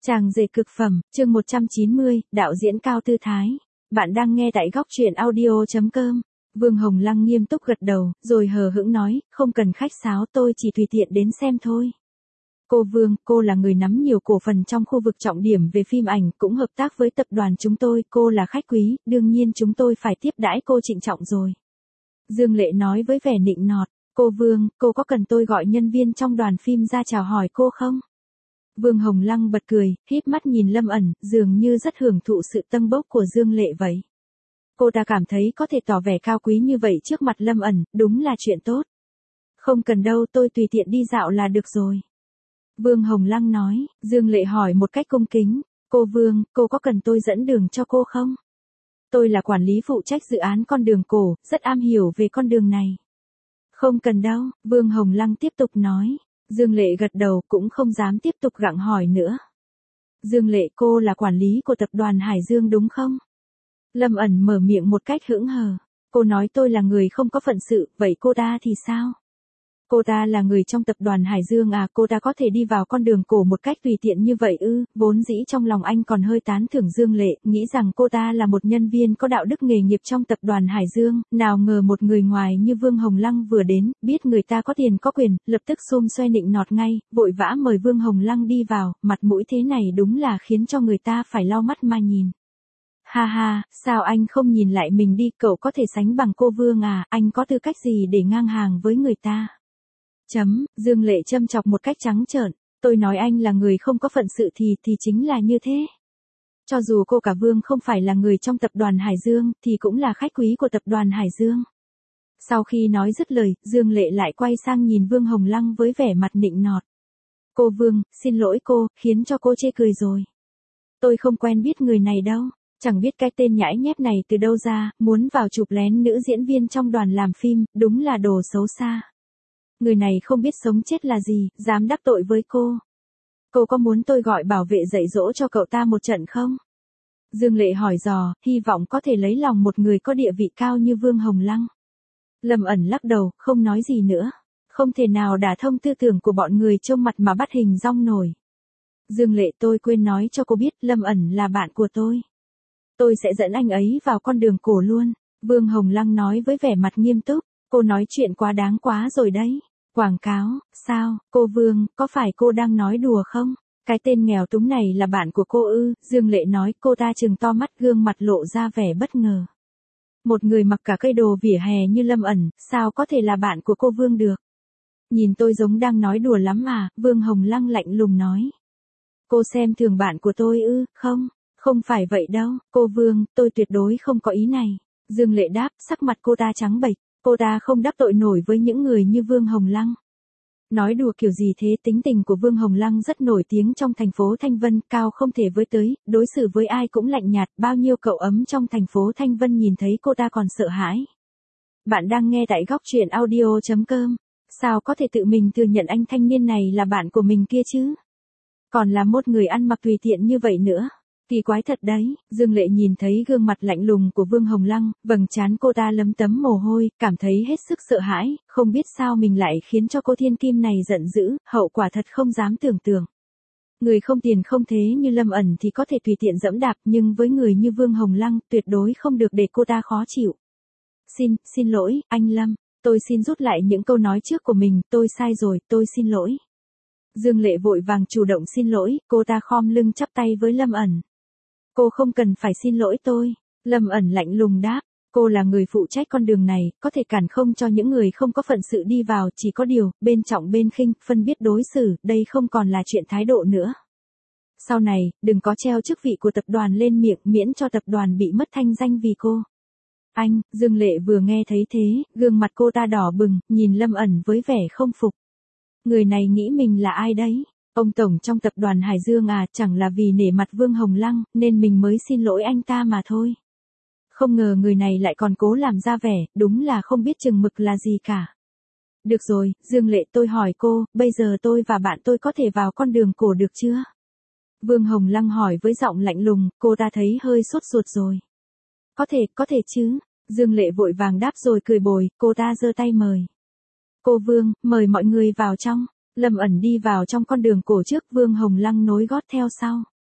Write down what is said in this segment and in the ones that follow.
Chàng rể cực phẩm, chương 190, đạo diễn Cao Tư Thái. Bạn đang nghe tại góc truyện audio.com. Vương Hồng Lăng nghiêm túc gật đầu, rồi hờ hững nói, không cần khách sáo, tôi chỉ tùy tiện đến xem thôi. Cô Vương, cô là người nắm nhiều cổ phần trong khu vực trọng điểm về phim ảnh, cũng hợp tác với tập đoàn chúng tôi, cô là khách quý, đương nhiên chúng tôi phải tiếp đãi cô trịnh trọng rồi. Dương Lệ nói với vẻ nịnh nọt, cô Vương, cô có cần tôi gọi nhân viên trong đoàn phim ra chào hỏi cô không? Vương Hồng Lăng bật cười, híp mắt nhìn Lâm ẩn, dường như rất hưởng thụ sự tâng bốc của Dương Lệ vậy. Cô ta cảm thấy có thể tỏ vẻ cao quý như vậy trước mặt Lâm ẩn, đúng là chuyện tốt. Không cần đâu, tôi tùy tiện đi dạo là được rồi. Vương Hồng Lăng nói. Dương Lệ hỏi một cách cung kính, cô Vương, cô có cần tôi dẫn đường cho cô không? Tôi là quản lý phụ trách dự án con đường cổ, rất am hiểu về con đường này. Không cần đâu, Vương Hồng Lăng tiếp tục nói. Dương Lệ gật đầu, cũng không dám tiếp tục gặng hỏi nữa. Dương Lệ, cô là quản lý của tập đoàn Hải Dương đúng không? Lâm ẩn mở miệng một cách hững hờ. Cô nói tôi là người không có phận sự, vậy cô ta thì sao? Cô ta là người trong tập đoàn Hải Dương à, cô ta có thể đi vào con đường cổ một cách tùy tiện như vậy ư? Vốn dĩ trong lòng anh còn hơi tán thưởng Dương Lệ, nghĩ rằng cô ta là một nhân viên có đạo đức nghề nghiệp trong tập đoàn Hải Dương, nào ngờ một người ngoài như Vương Hồng Lăng vừa đến, biết người ta có tiền có quyền, lập tức xôm xoe nịnh nọt ngay, vội vã mời Vương Hồng Lăng đi vào, mặt mũi thế này đúng là khiến cho người ta phải lau mắt mà nhìn. Ha ha, sao anh không nhìn lại mình đi, cậu có thể sánh bằng cô Vương à, anh có tư cách gì để ngang hàng với người ta? Dương Lệ châm chọc một cách trắng trợn, tôi nói anh là người không có phận sự thì chính là như thế. Cho dù cô cả Vương không phải là người trong tập đoàn Hải Dương, thì cũng là khách quý của tập đoàn Hải Dương. Sau khi nói dứt lời, Dương Lệ lại quay sang nhìn Vương Hồng Lăng với vẻ mặt nịnh nọt. Cô Vương, xin lỗi cô, khiến cho cô chê cười rồi. Tôi không quen biết người này đâu, chẳng biết cái tên nhãi nhép này từ đâu ra, muốn vào chụp lén nữ diễn viên trong đoàn làm phim, đúng là đồ xấu xa. Người này không biết sống chết là gì, dám đắc tội với cô. Cô có muốn tôi gọi bảo vệ dạy dỗ cho cậu ta một trận không? Dương Lệ hỏi dò, hy vọng có thể lấy lòng một người có địa vị cao như Vương Hồng Lăng. Lâm ẩn lắc đầu, không nói gì nữa. Không thể nào đả thông tư tưởng của bọn người trông mặt mà bắt hình dong nổi. Dương Lệ, tôi quên nói cho cô biết, Lâm ẩn là bạn của tôi. Tôi sẽ dẫn anh ấy vào con đường cổ luôn. Vương Hồng Lăng nói với vẻ mặt nghiêm túc. Cô nói chuyện quá đáng quá rồi đấy. Quảng cáo, sao, cô Vương, có phải cô đang nói đùa không? Cái tên nghèo túng này là bạn của cô ư? Dương Lệ nói, cô ta trừng to mắt, gương mặt lộ ra vẻ bất ngờ. Một người mặc cả cây đồ vỉa hè như Lâm ẩn, sao có thể là bạn của cô Vương được? Nhìn tôi giống đang nói đùa lắm à? Vương Hồng Lăng lạnh lùng nói. Cô xem thường bạn của tôi ư? Không phải vậy đâu, cô Vương, tôi tuyệt đối không có ý này. Dương Lệ đáp, sắc mặt cô ta trắng bệch. Cô ta không đắc tội nổi với những người như Vương Hồng Lăng. Nói đùa kiểu gì thế, tính tình của Vương Hồng Lăng rất nổi tiếng trong thành phố Thanh Vân, cao không thể với tới, đối xử với ai cũng lạnh nhạt, bao nhiêu cậu ấm trong thành phố Thanh Vân nhìn thấy cô ta còn sợ hãi. Bạn đang nghe tại góc truyện audio.com. Sao có thể tự mình thừa nhận anh thanh niên này là bạn của mình kia chứ? Còn là một người ăn mặc tùy tiện như vậy nữa. Kỳ quái thật đấy. Dương Lệ nhìn thấy gương mặt lạnh lùng của Vương Hồng Lăng, vầng trán cô ta lấm tấm mồ hôi, cảm thấy hết sức sợ hãi, không biết sao mình lại khiến cho cô thiên kim này giận dữ, hậu quả thật không dám tưởng tượng. Người không tiền không thế như Lâm ẩn thì có thể tùy tiện dẫm đạp, nhưng với người như Vương Hồng Lăng, tuyệt đối không được để cô ta khó chịu. Xin lỗi, anh Lâm, tôi xin rút lại những câu nói trước của mình, tôi sai rồi, tôi xin lỗi. Dương Lệ vội vàng chủ động xin lỗi, cô ta khom lưng chắp tay với Lâm ẩn. Cô không cần phải xin lỗi tôi. Lâm ẩn lạnh lùng đáp. Cô là người phụ trách con đường này, có thể cản không cho những người không có phận sự đi vào, chỉ có điều, bên trọng bên khinh, phân biết đối xử, đây không còn là chuyện thái độ nữa. Sau này, đừng có treo chức vị của tập đoàn lên miệng, miễn cho tập đoàn bị mất thanh danh vì cô. Anh, Dương Lệ vừa nghe thấy thế, gương mặt cô ta đỏ bừng, nhìn Lâm ẩn với vẻ không phục. Người này nghĩ mình là ai đấy? Ông Tổng trong tập đoàn Hải Dương à, chẳng là vì nể mặt Vương Hồng Lăng, nên mình mới xin lỗi anh ta mà thôi. Không ngờ người này lại còn cố làm ra vẻ, đúng là không biết chừng mực là gì cả. Được rồi, Dương Lệ, tôi hỏi cô, bây giờ tôi và bạn tôi có thể vào con đường cổ được chưa? Vương Hồng Lăng hỏi với giọng lạnh lùng, cô ta thấy hơi sốt ruột rồi. Có thể chứ. Dương Lệ vội vàng đáp rồi cười bồi, cô ta giơ tay mời. Cô Vương, mời mọi người vào trong. Lâm ẩn đi vào trong con đường cổ trước, Vương Hồng Lăng nối gót theo sau.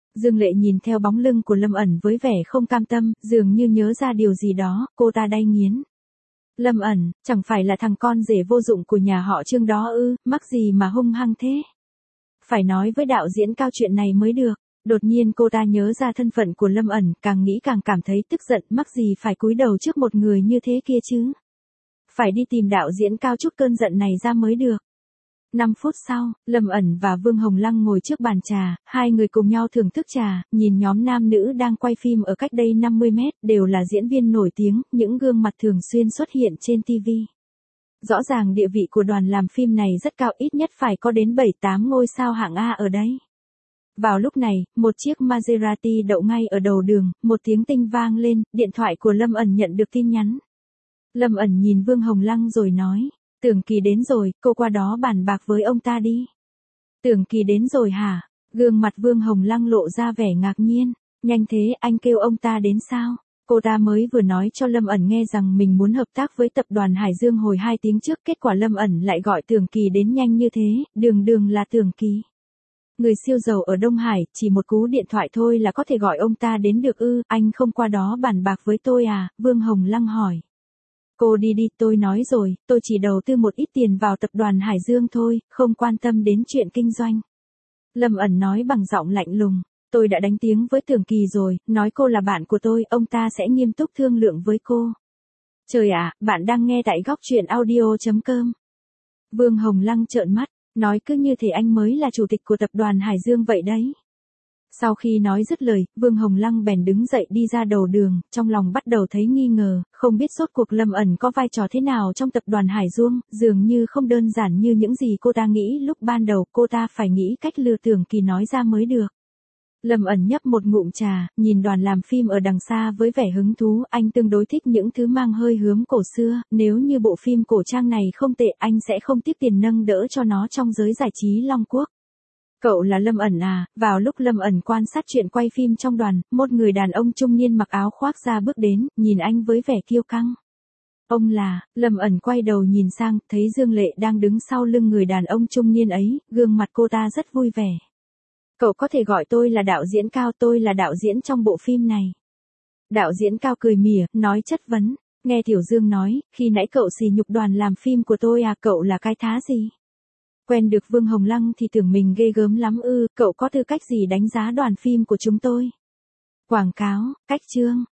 Dương Lệ nhìn theo bóng lưng của Lâm ẩn với vẻ không cam tâm, dường như nhớ ra điều gì đó, cô ta đay nghiến. Lâm ẩn, chẳng phải là thằng con rể vô dụng của nhà họ Trương đó ư, mắc gì mà hung hăng thế? Phải nói với đạo diễn Cao chuyện này mới được. Đột nhiên cô ta nhớ ra thân phận của Lâm ẩn, càng nghĩ càng cảm thấy tức giận, mắc gì phải cúi đầu trước một người như thế kia chứ. Phải đi tìm đạo diễn Cao chút cơn giận này ra mới được. 5 phút sau, Lâm ẩn và Vương Hồng Lăng ngồi trước bàn trà, hai người cùng nhau thưởng thức trà, nhìn nhóm nam nữ đang quay phim ở cách đây 50 mét, đều là diễn viên nổi tiếng, những gương mặt thường xuyên xuất hiện trên TV. Rõ ràng địa vị của đoàn làm phim này rất cao, ít nhất phải có đến 7-8 ngôi sao hạng A ở đấy. Vào lúc này, một chiếc Maserati đậu ngay ở đầu đường, một tiếng tinh vang lên, điện thoại của Lâm ẩn nhận được tin nhắn. Lâm ẩn nhìn Vương Hồng Lăng rồi nói, Tưởng Kỳ đến rồi, cô qua đó bàn bạc với ông ta đi. Tưởng Kỳ đến rồi hả? Gương mặt Vương Hồng Lăng lộ ra vẻ ngạc nhiên, nhanh thế anh kêu ông ta đến sao? Cô ta mới vừa nói cho Lâm ẩn nghe rằng mình muốn hợp tác với tập đoàn Hải Dương hồi 2 tiếng trước, kết quả Lâm ẩn lại gọi Tưởng Kỳ đến nhanh như thế, đường là Tưởng Kỳ. Người siêu giàu ở Đông Hải, chỉ một cú điện thoại thôi là có thể gọi ông ta đến được ư, anh không qua đó bàn bạc với tôi à, Vương Hồng Lăng hỏi. Cô đi đi, tôi nói rồi, tôi chỉ đầu tư một ít tiền vào tập đoàn Hải Dương thôi, không quan tâm đến chuyện kinh doanh. Lâm ẩn nói bằng giọng lạnh lùng, tôi đã đánh tiếng với Tưởng Kỳ rồi, nói cô là bạn của tôi, ông ta sẽ nghiêm túc thương lượng với cô. Trời ạ, bạn đang nghe tại góc truyện audio.com. Vương Hồng Lăng trợn mắt, nói cứ như thể anh mới là chủ tịch của tập đoàn Hải Dương vậy đấy. Sau khi nói dứt lời, Vương Hồng Lăng bèn đứng dậy đi ra đầu đường, trong lòng bắt đầu thấy nghi ngờ, không biết rốt cuộc Lâm ẩn có vai trò thế nào trong tập đoàn Hải Dương, dường như không đơn giản như những gì cô ta nghĩ lúc ban đầu, cô ta phải nghĩ cách lừa Tưởng Kỳ nói ra mới được. Lâm ẩn nhấp một ngụm trà, nhìn đoàn làm phim ở đằng xa với vẻ hứng thú, anh tương đối thích những thứ mang hơi hướng cổ xưa, nếu như bộ phim cổ trang này không tệ anh sẽ không tiếc tiền nâng đỡ cho nó trong giới giải trí Long Quốc. Cậu là Lâm ẩn à? Vào lúc Lâm ẩn quan sát chuyện quay phim trong đoàn, một người đàn ông trung niên mặc áo khoác ra bước đến, nhìn anh với vẻ kiêu căng. Ông là, Lâm ẩn quay đầu nhìn sang, thấy Dương Lệ đang đứng sau lưng người đàn ông trung niên ấy, gương mặt cô ta rất vui vẻ. Cậu có thể gọi tôi là đạo diễn Cao, tôi là đạo diễn trong bộ phim này. Đạo diễn Cao cười mỉa, nói chất vấn, nghe Tiểu Dương nói, khi nãy cậu sỉ nhục đoàn làm phim của tôi à, cậu là cái thá gì? Quen được Vương Hồng Lăng thì tưởng mình ghê gớm lắm ư, cậu có tư cách gì đánh giá đoàn phim của chúng tôi? Quảng cáo, cách chương.